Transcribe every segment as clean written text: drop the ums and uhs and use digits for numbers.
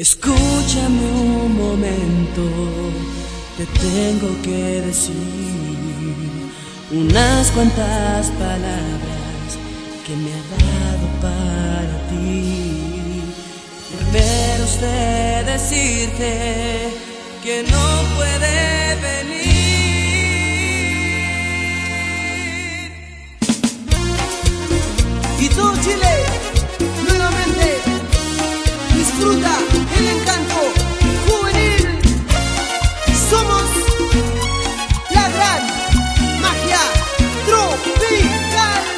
Escúchame un momento, te tengo que decir unas cuantas palabras que me ha dado para ti. Primero sé decirte que no puede venir. Y todo Chile, nuevamente, disfruta el encanto juvenil. Somos la gran magia tropical.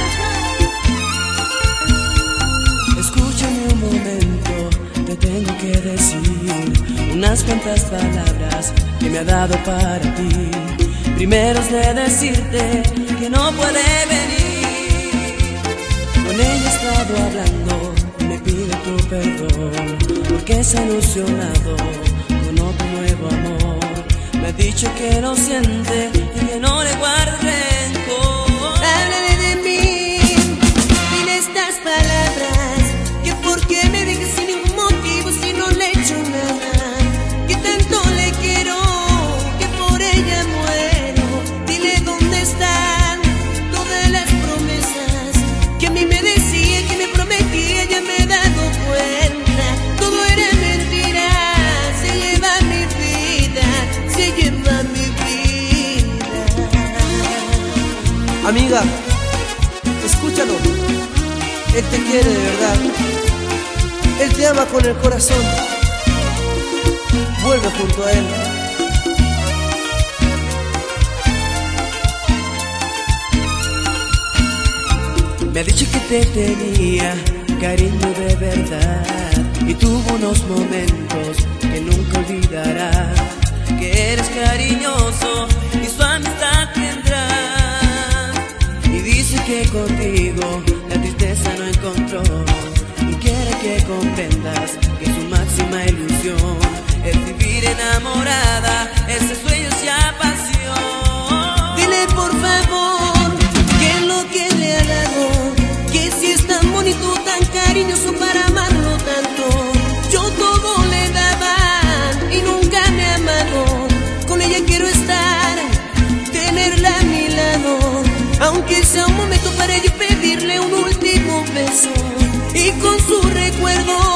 Escúchame un momento, te tengo que decir unas cuantas palabras que me ha dado para ti. Primero es de decirte que no puede venir. Con ella he estado hablando, me pide tu perdón, porque se ha ilusionado con otro nuevo amor. Me ha dicho que lo siente y que no le guarde rencor. Háblale de mí, dile estas palabras, que por qué me dejas sin ningún motivo si no le he hecho nada, que tanto le quiero, que por ella muero. Dile dónde están todas las promesas que a mí me decía, que me prometía, ya me he dado cuenta, todo era mentira. Se lleva mi vida, se lleva mi vida. Amiga, escúchalo. Él te quiere de verdad. Él te ama con el corazón. Vuelve junto a él. Me ha dicho que te tenía cariño de verdad y tuvo unos momentos que nunca olvidará, que eres cariñoso y su amistad tendrá. Y dice que contigo la tristeza no encontró y quiere que comprendas que su máxima ilusión es vivir enamorada, ese sueño sea pasión. Dile por favor que es lo que le ha dado, que si es tan bonito, tan cariñoso para amarlo tanto. Yo todo le daba y nunca me ha amado. Con ella quiero estar, tenerla a mi lado, aunque sea un momento para yo pedirle un último beso, y con su recuerdo